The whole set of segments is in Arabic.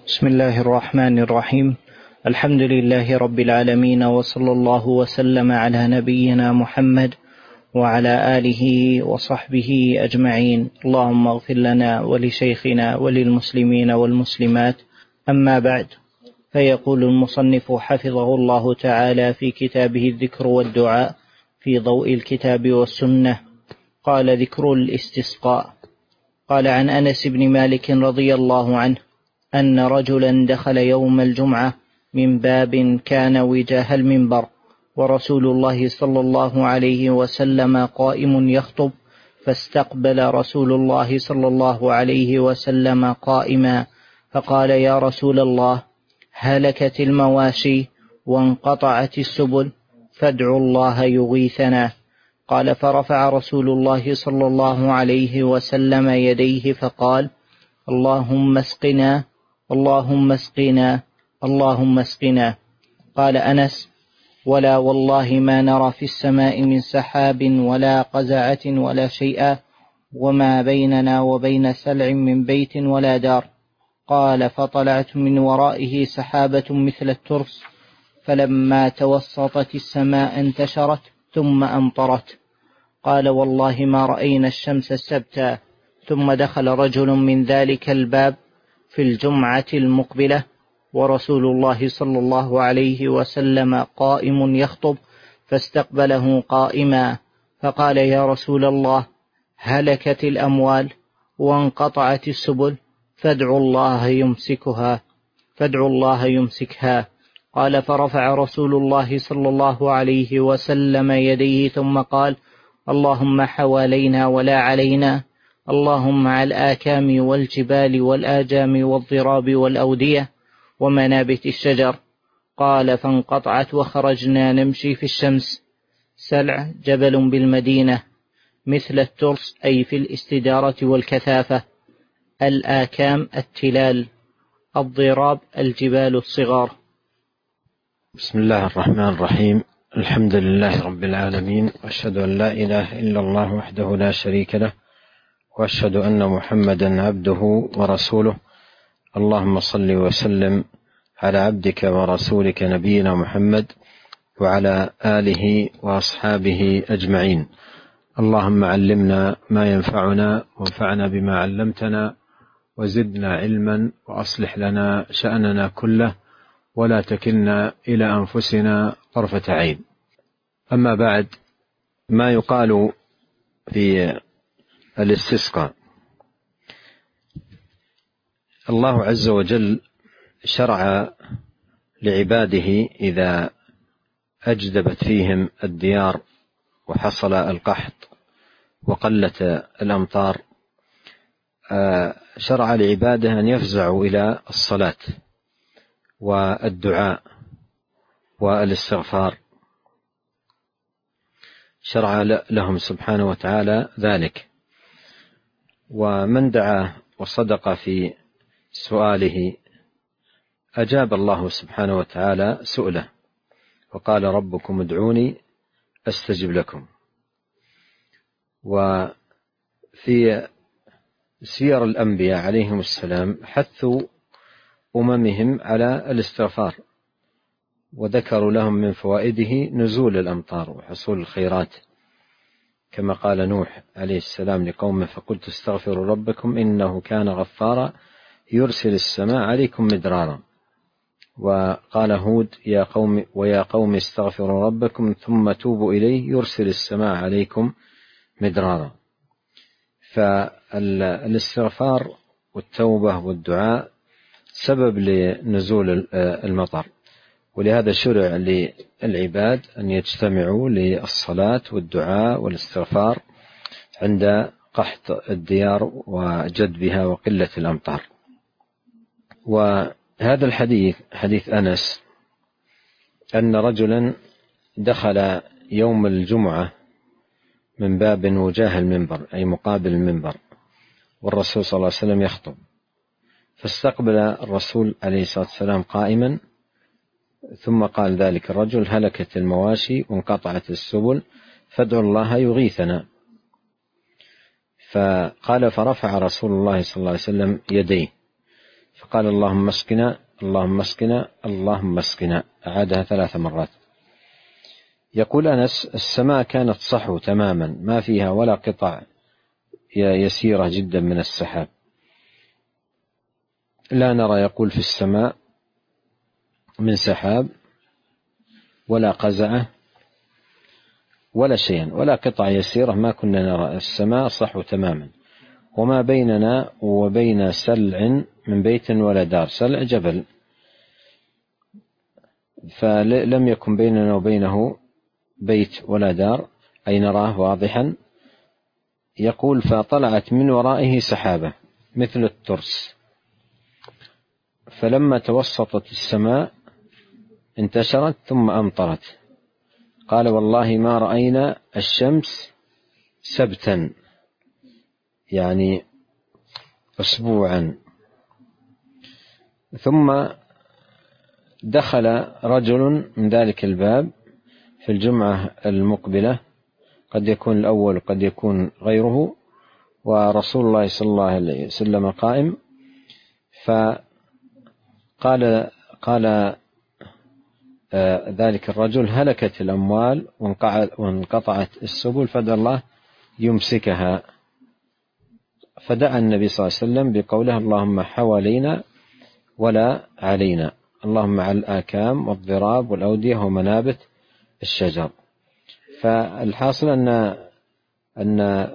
بسم الله الرحمن الرحيم. الحمد لله رب العالمين، وصلى الله وسلم على نبينا محمد وعلى آله وصحبه أجمعين. اللهم اغفر لنا ولشيخنا وللمسلمين والمسلمات. أما بعد، فيقول المصنف حفظه الله تعالى في كتابه الذكر والدعاء في ضوء الكتاب والسنة. قال: ذكر الاستسقاء. قال عن أنس بن مالك رضي الله عنه أن رجلا دخل يوم الجمعة من باب كان وجاه المنبر، ورسول الله صلى الله عليه وسلم قائم يخطب، فاستقبل رسول الله صلى الله عليه وسلم قائما، فقال: يا رسول الله، هلكت المواشي وانقطعت السبل، فادعوا الله يغيثنا. قال: فرفع رسول الله صلى الله عليه وسلم يديه فقال: اللهم اسقنا، اللهم اسقنا، اللهم اسقنا. قال أنس: ولا والله ما نرى في السماء من سحاب ولا قزعة ولا شيئا، وما بيننا وبين سلع من بيت ولا دار. قال: فطلعت من ورائه سحابة مثل الترس، فلما توسطت السماء انتشرت ثم أمطرت. قال: والله ما رأينا الشمس سبتا. ثم دخل رجل من ذلك الباب في الجمعة المقبلة، ورسول الله صلى الله عليه وسلم قائم يخطب، فاستقبله قائما، فقال: يا رسول الله، هلكت الأموال وانقطعت السبل، فادعوا الله يمسكها. قال: فرفع رسول الله صلى الله عليه وسلم يديه ثم قال: اللهم حوالينا ولا علينا، اللهم على الآكام والجبال والآجام والضراب والأودية ومنابت الشجر. قال: فانقطعت وخرجنا نمشي في الشمس. سلع جبل بالمدينة، مثل الترس أي في الاستدارة والكثافة. الآكام التلال، الضراب الجبال الصغار. بسم الله الرحمن الرحيم. الحمد لله رب العالمين، وأشهد أن لا إله إلا الله وحده لا شريك له، وأشهد أن محمدا عبده ورسوله. اللهم صل وسلم على عبدك ورسولك نبينا محمد وعلى آله وأصحابه أجمعين. اللهم علمنا ما ينفعنا، وانفعنا بما علمتنا، وزدنا علما، وأصلح لنا شأننا كله، ولا تكلنا إلى أنفسنا طرفة عين. أما بعد، ما يقال في الاستسقاء. الله عز وجل شرع لعباده إذا أجدبت فيهم الديار وحصل القحط وقلت الأمطار، شرع لعباده أن يفزعوا إلى الصلاة والدعاء والاستغفار. شرع لهم سبحانه وتعالى ذلك، ومن دعا وصدق في سؤاله أجاب الله سبحانه وتعالى سؤله، وقال: ربكم ادعوني أستجب لكم. وفي سير الأنبياء عليهم السلام حثوا أممهم على الاستغفار، وذكروا لهم من فوائده نزول الأمطار وحصول الخيرات، كما قال نوح عليه السلام لقومه: فقلت استغفروا ربكم إنه كان غفارا يرسل السماء عليكم مدرارا. وقال هود: ويا قوم استغفروا ربكم ثم توبوا إليه يرسل السماء عليكم مدرارا. فالاستغفار والتوبة والدعاء سبب لنزول المطر، ولهذا شرع للعباد أن يجتمعوا للصلاة والدعاء والاستغفار عند قحط الديار وجدبها وقلة الأمطار. وهذا الحديث حديث أنس أن رجلا دخل يوم الجمعة من باب وجاه المنبر أي مقابل المنبر، والرسول صلى الله عليه وسلم يخطب، فاستقبل الرسول عليه الصلاة والسلام قائما، ثم قال ذلك الرجل: هلكت المواشي وانقطعت السبل، فادعوا الله يغيثنا. فقال: فرفع رسول الله صلى الله عليه وسلم يديه فقال اللهم اسقنا اللهم اسقنا اللهم اسقنا، أعادها 3 مرات. يقول أنس: السماء كانت صحو تماما، ما فيها ولا قطع يسيرة جدا من السحاب، لا نرى يقول في السماء من سحاب ولا قزعة ولا شيئا ولا قطع يسيرة، ما كنا نرى. السماء صحو تماما، وما بيننا وبين سلع من بيت ولا دار. سلع جبل، فلم يكن بيننا وبينه بيت ولا دار، أي نراه واضحا. يقول: فطلعت من ورائه سحابة مثل الترس، فلما توسطت السماء انتشرت ثم أمطرت. قال: والله ما رأينا الشمس سبتا، يعني أسبوعا. ثم دخل رجل من ذلك الباب في الجمعة المقبلة، قد يكون الأول وقد يكون غيره، ورسول الله صلى الله عليه وسلم قائم، فقال ذلك الرجل: هلكت الأموال وانقطعت السبل، فدعا الله يمسكها. فدعا النبي صلى الله عليه وسلم بقوله: اللهم حوالينا ولا علينا، اللهم على الآكام والضراب والأودية ومنابت الشجر. فالحاصل أن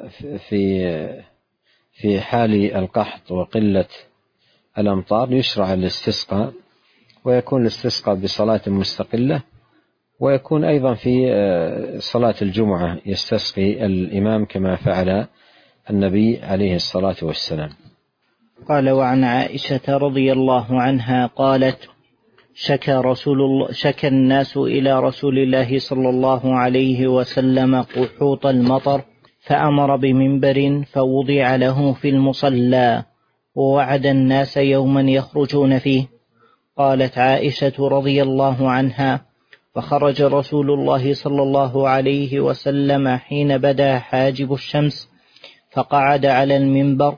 في حال القحط وقلة الأمطار يشرع الاستسقاء، ويكون الاستسقاء بصلاة مستقلة، ويكون أيضا في صلاة الجمعة يستسقي الإمام كما فعل النبي عليه الصلاة والسلام. قال: وعن عائشة رضي الله عنها قالت: شكى الناس إلى رسول الله صلى الله عليه وسلم قحوط المطر، فأمر بمنبر فوضع له في المصلى، ووعد الناس يوما يخرجون فيه. قالت عائشة رضي الله عنها: فخرج رسول الله صلى الله عليه وسلم حين بدا حاجب الشمس، فقعد على المنبر،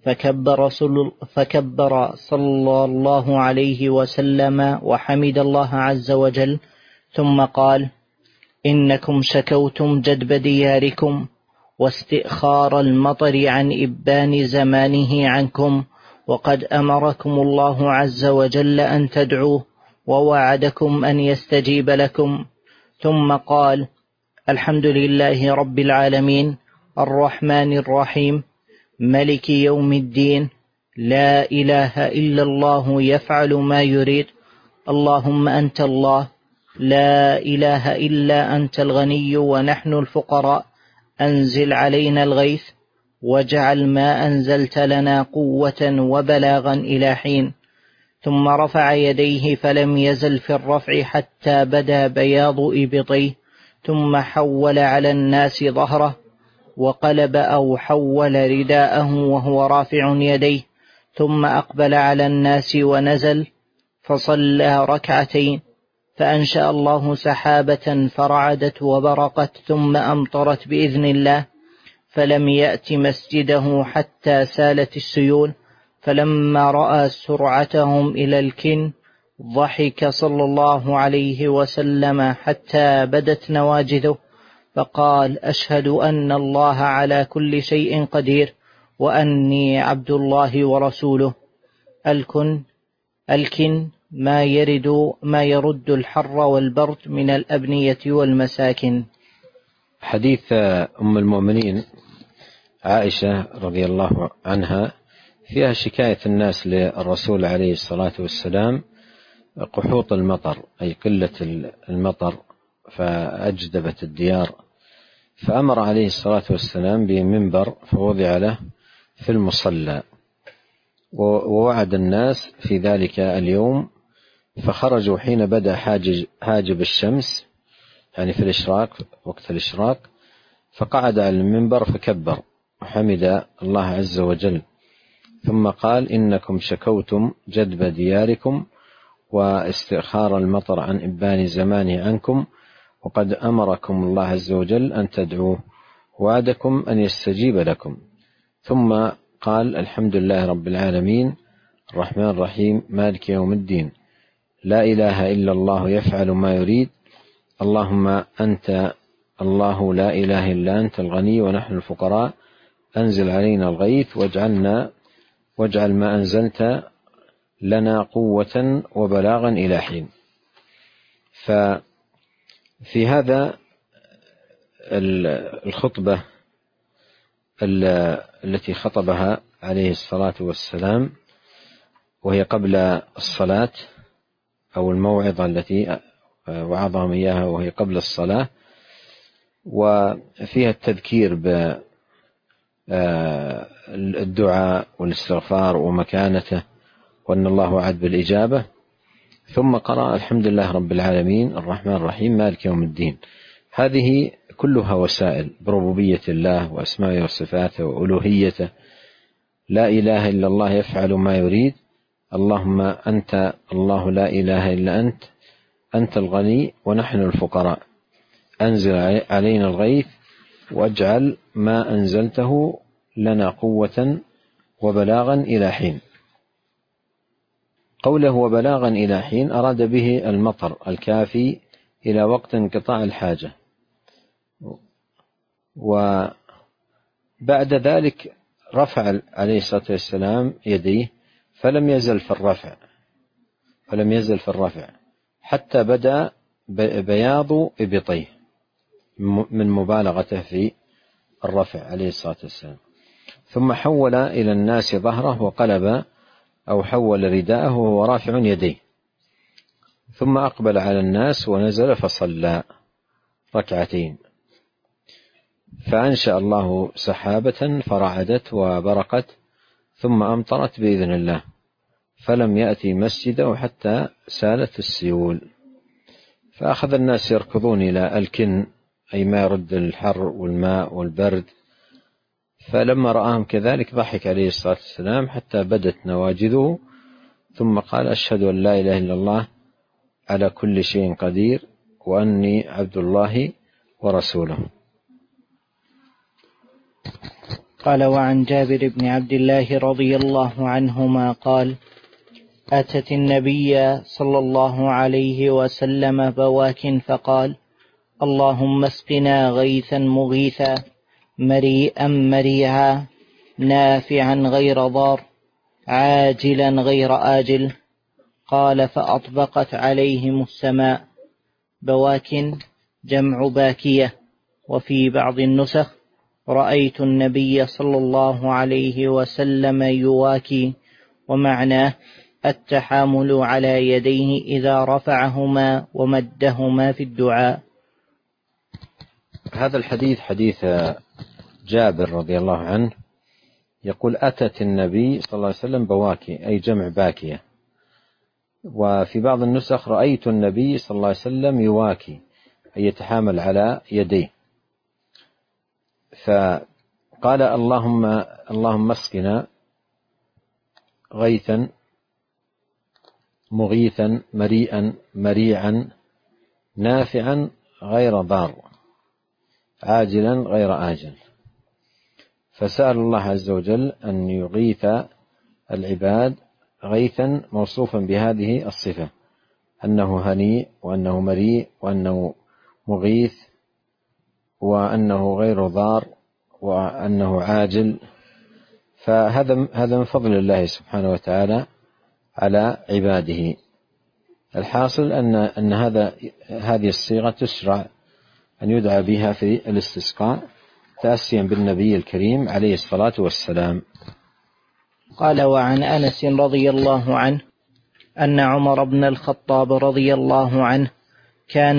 فكبر صلى الله عليه وسلم وحمد الله عز وجل، ثم قال: إنكم شكوتم جدب دياركم واستئخار المطر عن إبان زمانه عنكم، وقد أمركم الله عز وجل أن تدعوه، ووعدكم أن يستجيب لكم. ثم قال: الحمد لله رب العالمين الرحمن الرحيم ملك يوم الدين، لا إله إلا الله يفعل ما يريد، اللهم أنت الله، لا إله إلا أنت الغني ونحن الفقراء، أنزل علينا الغيث، واجعل ما أنزلت لنا قوة وبلاغا إلى حين. ثم رفع يديه فلم يزل في الرفع حتى بدا بياض إبطيه، ثم حول على الناس ظهره، وقلب أو حول رداءه وهو رافع يديه، ثم أقبل على الناس ونزل فصلى ركعتين، فأنشأ الله سحابة فرعدت وبرقت ثم أمطرت بإذن الله، فلم يأت مسجده حتى سالت السيول. فلما رأى سرعتهم إلى الكن ضحك صلى الله عليه وسلم حتى بدت نواجذه، فقال: أشهد أن الله على كل شيء قدير، وأني عبد الله ورسوله. الكن ما يرد الحر والبرد من الأبنية والمساكن. حديث أم المؤمنين عائشة رضي الله عنها فيها شكاية الناس للرسول عليه الصلاة والسلام قحوط المطر، أي قلة المطر، فأجدبت الديار، فأمر عليه الصلاة والسلام بمنبر فوضع له في المصلى، ووعد الناس في ذلك اليوم، فخرجوا حين بدأ حاجب الشمس، يعني في الإشراق، وقت الإشراق، فقعد على المنبر فكبر وحمد الله عز وجل، ثم قال: إنكم شكوتم جدب دياركم واستئخار المطر عن إبان زمانه عنكم، وقد أمركم الله عز وجل أن تدعوه، وعدكم أن يستجيب لكم. ثم قال: الحمد لله رب العالمين الرحمن الرحيم مالك يوم الدين، لا إله إلا الله يفعل ما يريد، اللهم أنت الله لا إله إلا أنت الغني ونحن الفقراء، أنزل علينا الغيث واجعل ما أنزلت لنا قوة وبلاغا إلى حين. ففي هذا الخطبة التي خطبها عليه الصلاة والسلام وهي قبل الصلاة، أو الموعظة التي وعظهم إياها وهي قبل الصلاة، وفيها التذكير بالدعاء والاستغفار ومكانته وأن الله وعد بالإجابة، ثم قرأ الحمد لله رب العالمين الرحمن الرحيم مالك يوم الدين. هذه كلها وسائل بربوبية الله وأسمائه وصفاته وألوهيته. لا إله إلا الله يفعل ما يريد، اللهم أنت الله لا إله إلا أنت الغني ونحن الفقراء، أنزل علينا الغيث واجعل ما أنزلته لنا قوة وبلاغا إلى حين. قوله وبلاغا إلى حين أراد به المطر الكافي إلى وقت انقطاع الحاجة. وبعد ذلك رفع عليه الصلاة والسلام يديه فلم يزل في الرفع حتى بدأ بياض إبطيه من مبالغته في الرفع عليه الصلاة والسلام، ثم حول إلى الناس ظهره وقلب أو حول رداءه وهو رافع يديه، ثم أقبل على الناس ونزل فصلى ركعتين، فأنشأ الله سحابة فرعدت وبرقت ثم أمطرت بإذن الله، فلم يأتي مسجده حتى سالت السيول، فأخذ الناس يركضون إلى الكن أي ما يرد الحر والماء والبرد، فلما رآهم كذلك ضحك عليه الصلاة والسلام حتى بدت نواجذه، ثم قال أشهد أن لا إله إلا الله على كل شيء قدير وأني عبد الله ورسوله. قال وعن جابر بن عبد الله رضي الله عنهما قال أتت النبي صلى الله عليه وسلم بواك فقال اللهم اسقنا غيثا مغيثا مريئا مريعا نافعا غير ضار عاجلا غير آجل. قال فأطبقت عليهم السماء. بواك جمع باكية. وفي بعض النسخ رأيت النبي صلى الله عليه وسلم يواكي، ومعناه التحامل على يديه إذا رفعهما ومدهما في الدعاء. هذا الحديث حديث جابر رضي الله عنه يقول أتت النبي صلى الله عليه وسلم بواكي أي جمع باكية، وفي بعض النسخ رأيت النبي صلى الله عليه وسلم يواكي أي يتحامل على يديه، فقال اللهم اسقنا غيثا مغيثا مريئا مريعا نافعا غير ضار عاجلا غير آجل، فسأل الله عز وجل أن يغيث العباد غيثا موصوفا بهذه الصفة، أنه هنيء وأنه مريء وأنه مغيث وأنه غير ضار وأنه عاجل، فهذا من فضل الله سبحانه وتعالى على عباده. الحاصل أن هذه الصيغة تشرع أن يدعى بها في الاستسقاء تأسيا بالنبي الكريم عليه الصلاة والسلام. قال وعن أنس رضي الله عنه أن عمر بن الخطاب رضي الله عنه كان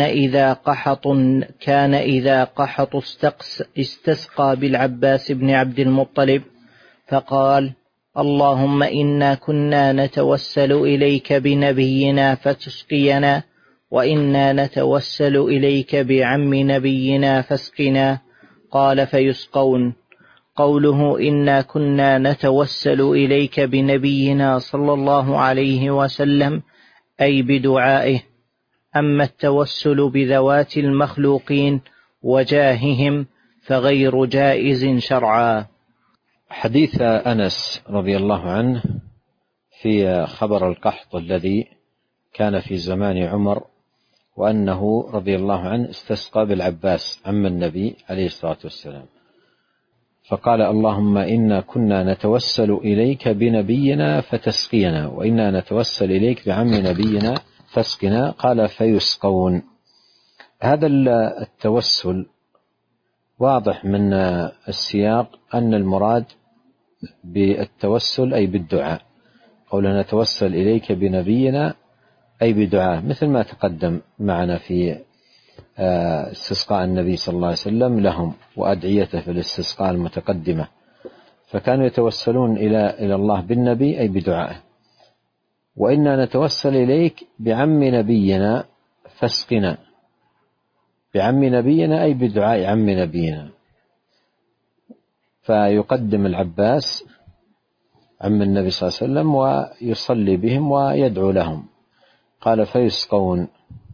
إذا قحط استسقى بالعباس بن عبد المطلب فقال اللهم إنا كنا نتوسل إليك بنبينا فتسقينا، وإنا نتوسل إليك بعم نبينا فاسقنا. قال فيسقون. قوله إنا كنا نتوسل إليك بنبينا صلى الله عليه وسلم أي بدعائه، أما التوسل بذوات المخلوقين وجاههم فغير جائز شرعا. حديث أنس رضي الله عنه في خبر القحط الذي كان في زمان عمر، وأنه رضي الله عنه استسقى بالعباس عم النبي عليه الصلاة والسلام، فقال: اللهم إنا كنا نتوسل إليك بنبينا فتسقينا، وإنا نتوسل إليك بعم نبينا فاسقنا. قال: فيسقون. هذا التوسل واضح من السياق أن المراد بالتوسل أي بالدعاء، قولنا نتوسل إليك بنبينا أي بدعاء، مثل ما تقدم معنا في استسقاء النبي صلى الله عليه وسلم لهم وأدعيته في الاستسقاء المتقدمة، فكانوا يتوسلون إلى الله بالنبي أي بدعائه. وإنا نتوسل إليك بعم نبينا فاسقنا، بعم نبينا أي بدعاء عم نبينا، فيقدم العباس عم النبي صلى الله عليه وسلم ويصلي بهم ويدعو لهم. قال: فيسقون.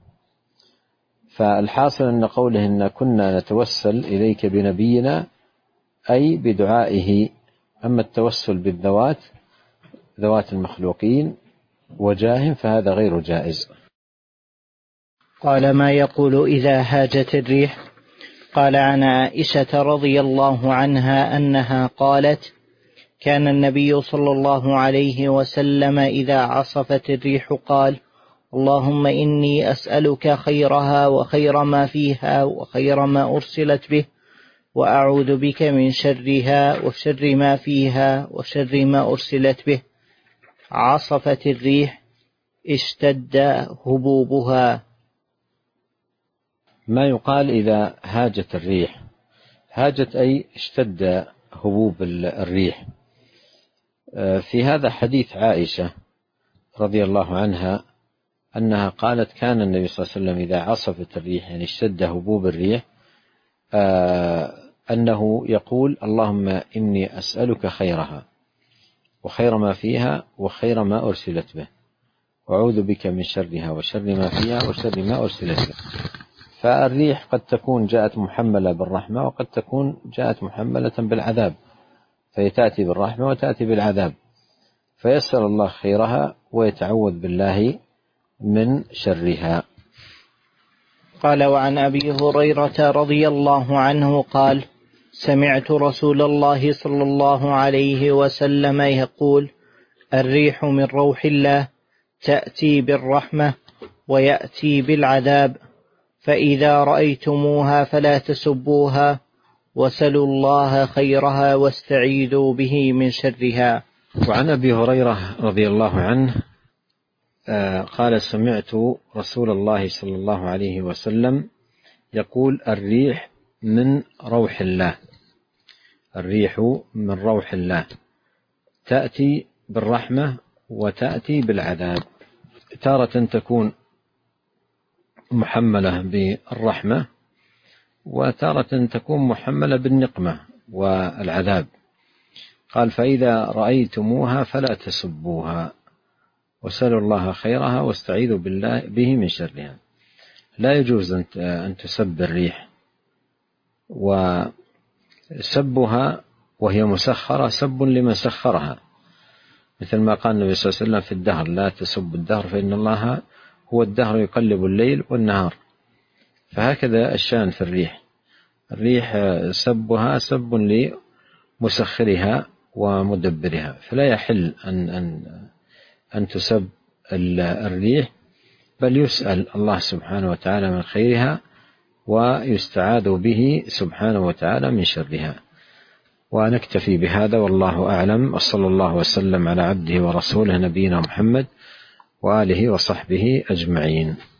فالحاصل أن قوله إن كنا نتوسل إليك بنبينا أي بدعائه. أما التوسل بالذوات، ذوات المخلوقين وجاههم، فهذا غير جائز. قال: ما يقول إذا هاجت الريح؟ قال: عن عائشة رضي الله عنها أنها قالت: كان النبي صلى الله عليه وسلم إذا عصفت الريح قال: اللهم إني أسألك خيرها وخير ما فيها وخير ما أرسلت به، وأعوذ بك من شرها وشر ما فيها وشر ما أرسلت به. عصفت الريح اشتد هبوبها. ما يقال إذا هاجت الريح؟ هاجت أي اشتد هبوب الريح. في هذا حديث عائشة رضي الله عنها أنها قالت: كان النبي صلى الله عليه وسلم إذا عصفت الريح، يعني اشتد هبوب الريح، أنه يقول: اللهم إني أسألك خيرها وخير ما فيها وخير ما أرسلت به، وأعوذ بك من شرها وشر ما فيها وشر ما أرسلت به. فالريح قد تكون جاءت محملة بالرحمة، وقد تكون جاءت محملة بالعذاب، فهي تأتي بالرحمة وتأتي بالعذاب، فيسأل الله خيرها ويتعوذ بالله من شرها. قال: وعن أبي هريرة رضي الله عنه قال: سمعت رسول الله صلى الله عليه وسلم يقول: الريح من روح الله، تأتي بالرحمة ويأتي بالعذاب، فإذا رأيتموها فلا تسبوها، وسلوا الله خيرها واستعيذوا به من شرها. وعن أبي هريرة رضي الله عنه قال: سمعت رسول الله صلى الله عليه وسلم يقول: الريح من روح الله، الريح من روح الله، تأتي بالرحمة وتأتي بالعذاب. تارة تكون محملة بالرحمة، وتارة تكون محملة بالنقمة والعذاب. قال: فإذا رأيتموها فلا تسبوها، وسلوا الله خيرها واستعيذوا به من شرها. لا يجوز أن تسب الريح، وسبها وهي مسخرة سب لمن سخرها، مثل ما قال النبي صلى الله عليه وسلم في الدهر: لا تسب الدهر فإن الله هو الدهر يقلب الليل والنهار. فهكذا الشأن في الريح، الريح سبها سب لمسخرها ومدبرها، فلا يحل أن تسب الريح، بل يسأل الله سبحانه وتعالى من خيرها ويستعاذ به سبحانه وتعالى من شرها. ونكتفي بهذا والله أعلم، وصلى الله وسلم على عبده ورسوله نبينا محمد وآله وصحبه أجمعين.